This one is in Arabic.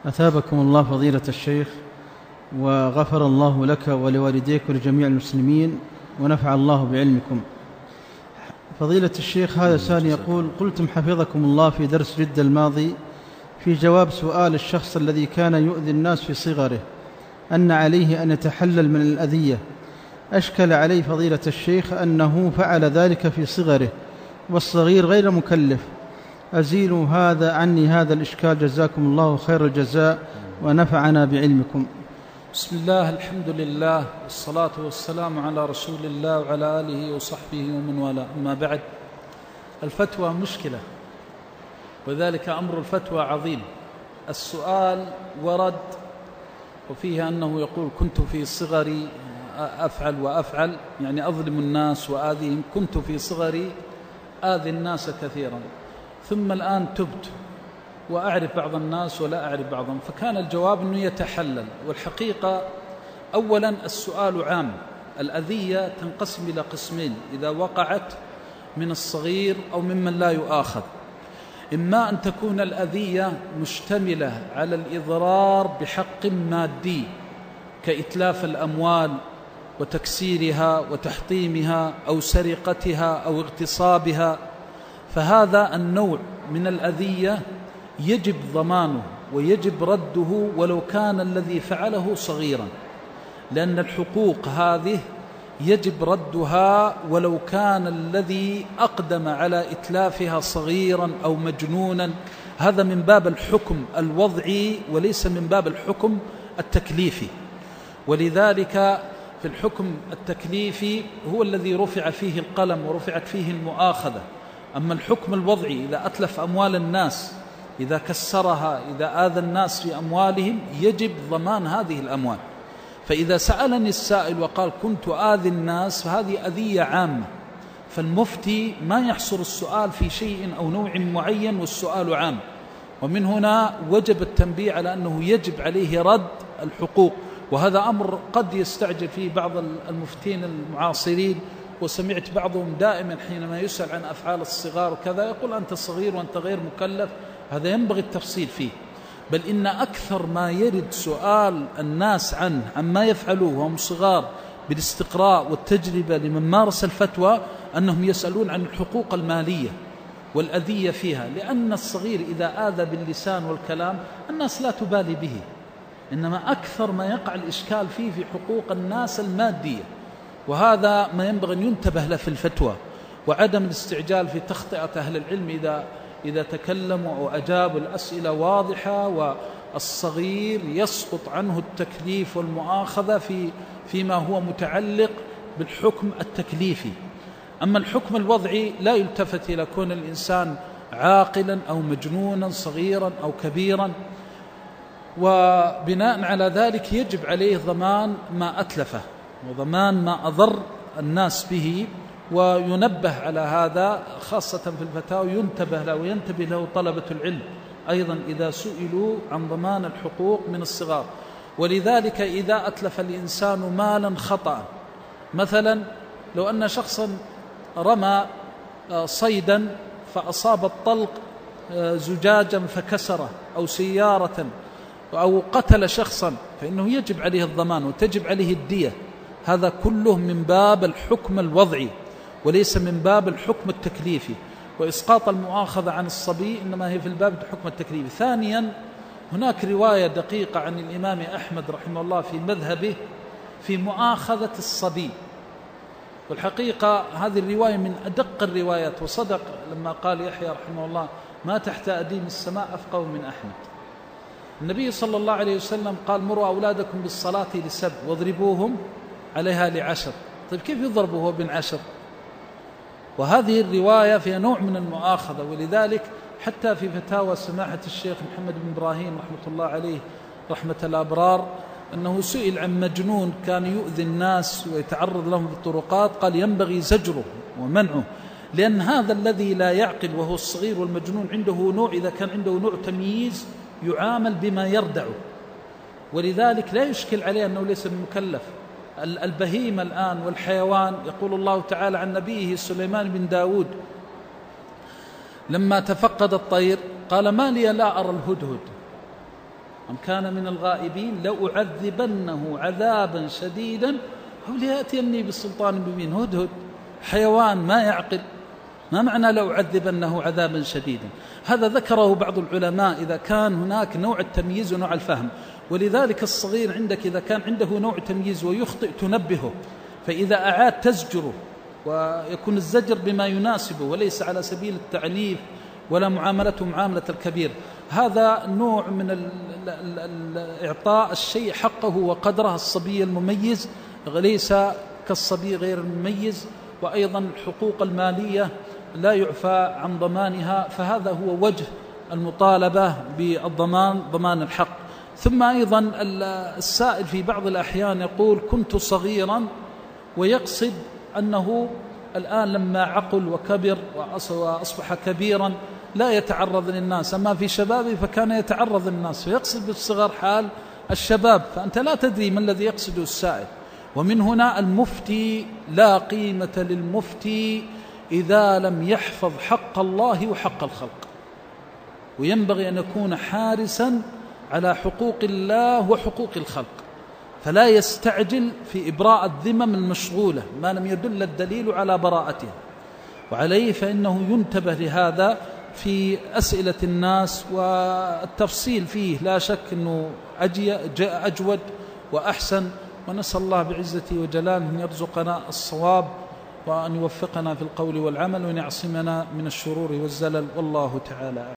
أثابكم الله فضيلة الشيخ، وغفر الله لك ولوالديك ولجميع المسلمين، ونفع الله بعلمكم. فضيلة الشيخ، هذا سائل يقول: قلتم حفظكم الله في درس جدة الماضي في جواب سؤال الشخص الذي كان يؤذي الناس في صغره أن عليه أن يتحلل من الأذية. أشكل علي فضيلة الشيخ أنه فعل ذلك في صغره والصغير غير مكلف. أزيلوا هذا عني هذا الإشكال، جزاكم الله خير الجزاء ونفعنا بعلمكم. بسم الله، الحمد لله، والصلاة والسلام على رسول الله وعلى آله وصحبه ومن والاه. أما بعد، الفتوى مشكلة، وذلك أمر الفتوى عظيم. السؤال ورد وفيه أنه يقول: كنت في صغري أفعل وأفعل، يعني أظلم الناس وآذيهم، كنت في صغري آذي الناس كثيرا، ثم الآن تبت وأعرف بعض الناس ولا أعرف بعضهم. فكان الجواب أنه يتحلل. والحقيقة أولا السؤال عام. الأذية تنقسم إلى قسمين إذا وقعت من الصغير أو ممن لا يؤاخذ. إما أن تكون الأذية مشتملة على الإضرار بحق مادي كإتلاف الأموال وتكسيرها وتحطيمها أو سرقتها أو اغتصابها، فهذا النوع من الأذية يجب ضمانه ويجب رده ولو كان الذي فعله صغيرا، لأن الحقوق هذه يجب ردها ولو كان الذي أقدم على إتلافها صغيرا أو مجنونا. هذا من باب الحكم الوضعي وليس من باب الحكم التكليفي. ولذلك في الحكم التكليفي هو الذي رفع فيه القلم ورفعت فيه المؤاخذة. أما الحكم الوضعي إذا أتلف أموال الناس، إذا كسرها، إذا آذى الناس في أموالهم، يجب ضمان هذه الأموال. فإذا سألني السائل وقال كنت آذي الناس، فهذه أذية عامة، فالمفتي ما يحصر السؤال في شيء أو نوع معين والسؤال عام. ومن هنا وجب التنبيه على أنه يجب عليه رد الحقوق، وهذا أمر قد يستعجل فيه بعض المفتين المعاصرين. وسمعت بعضهم دائما حينما يسأل عن أفعال الصغار وكذا يقول: أنت صغير وأنت غير مكلف. هذا ينبغي التفصيل فيه. بل إن أكثر ما يرد سؤال الناس عنه عما يفعلوه وهم صغار بالاستقراء والتجربة لمن مارس الفتوى أنهم يسألون عن الحقوق المالية والأذية فيها، لأن الصغير إذا آذى باللسان والكلام الناس لا تبالي به، إنما أكثر ما يقع الإشكال فيه في حقوق الناس المادية. وهذا ما ينبغي أن ينتبه له في الفتوى، وعدم الاستعجال في تخطئة أهل العلم إذا تكلموا أو أجابوا الأسئلة واضحة، والصغير يسقط عنه التكليف والمؤاخذة فيما هو متعلق بالحكم التكليفي. أما الحكم الوضعي لا يلتفت إلى كون الإنسان عاقلا أو مجنونا صغيرا أو كبيرا، وبناء على ذلك يجب عليه ضمان ما أتلفه وضمان ما أضر الناس به. وينبه على هذا خاصة في الفتاوى، ينتبه له وينتبه له طلبة العلم أيضا إذا سئلوا عن ضمان الحقوق من الصغار. ولذلك إذا أتلف الإنسان مالا خطأ، مثلا لو أن شخصا رمى صيدا فأصاب الطلق زجاجا فكسره، أو سيارة، أو قتل شخصا، فإنه يجب عليه الضمان وتجب عليه الدية. هذا كله من باب الحكم الوضعي وليس من باب الحكم التكليفي. وإسقاط المؤاخذة عن الصبي إنما هي في الباب الحكم التكليفي. ثانيا، هناك رواية دقيقة عن الإمام أحمد رحمه الله في مذهبه في مؤاخذة الصبي، والحقيقة هذه الرواية من أدق الروايات. وصدق لما قال يحيى رحمه الله: ما تحت أديم السماء أفقه من أحمد. النبي صلى الله عليه وسلم قال: مروا أولادكم بالصلاة ل7 واضربوهم عليها ل10. طيب كيف يضربه هو بن 10؟ وهذه الرواية فيها نوع من المؤاخذة. ولذلك حتى في فتاوى سماحة الشيخ محمد بن إبراهيم رحمة الله عليه رحمة الأبرار أنه سئل عن مجنون كان يؤذي الناس ويتعرض لهم بالطرقات، قال: ينبغي زجره ومنعه، لأن هذا الذي لا يعقل وهو الصغير والمجنون عنده نوع، إذا كان عنده نوع تمييز يعامل بما يردعه، ولذلك لا يشكل عليه أنه ليس بمكلف. البهيمة الآن والحيوان، يقول الله تعالى عن نبيه سليمان بن داود لما تفقد الطير قال: ما لي لا أرى الهدهد. أم كان من الغائبين لأعذبنه عذابا شديدا أو ليأتيني بسلطان مبين. هدهد حيوان ما يعقل، ما معنى لأعذبنه عذابا شديدا؟ هذا ذكره بعض العلماء إذا كان هناك نوع التمييز ونوع الفهم. ولذلك الصغير عندك إذا كان عنده نوع تمييز ويخطئ تنبهه، فإذا أعاد تزجره، ويكون الزجر بما يناسبه وليس على سبيل التعنيف ولا معاملته معاملة الكبير. هذا نوع من إعطاء الشيء حقه وقدره. الصبي المميز ليس كالصبي غير المميز. وأيضا الحقوق المالية لا يعفى عن ضمانها، فهذا هو وجه المطالبة بالضمان، ضمان الحق. ثم أيضا السائل في بعض الأحيان يقول كنت صغيرا، ويقصد أنه الآن لما عقل وكبر وأصبح كبيرا لا يتعرض للناس، أما في شبابه فكان يتعرض للناس، فيقصد بالصغر حال الشباب. فأنت لا تدري ما الذي يقصده السائل. ومن هنا المفتي لا قيمة للمفتي إذا لم يحفظ حق الله وحق الخلق، وينبغي أن يكون حارسا على حقوق الله وحقوق الخلق، فلا يستعجل في إبراء الذمم المشغولة ما لم يدل الدليل على براءتها. وعليه فإنه ينتبه لهذا في أسئلة الناس، والتفصيل فيه لا شك أنه أجود وأحسن. ونسأل الله بعزته وجلاله أن يرزقنا الصواب، وأن يوفقنا في القول والعمل، وأن يعصمنا من الشرور والزلل، والله تعالى.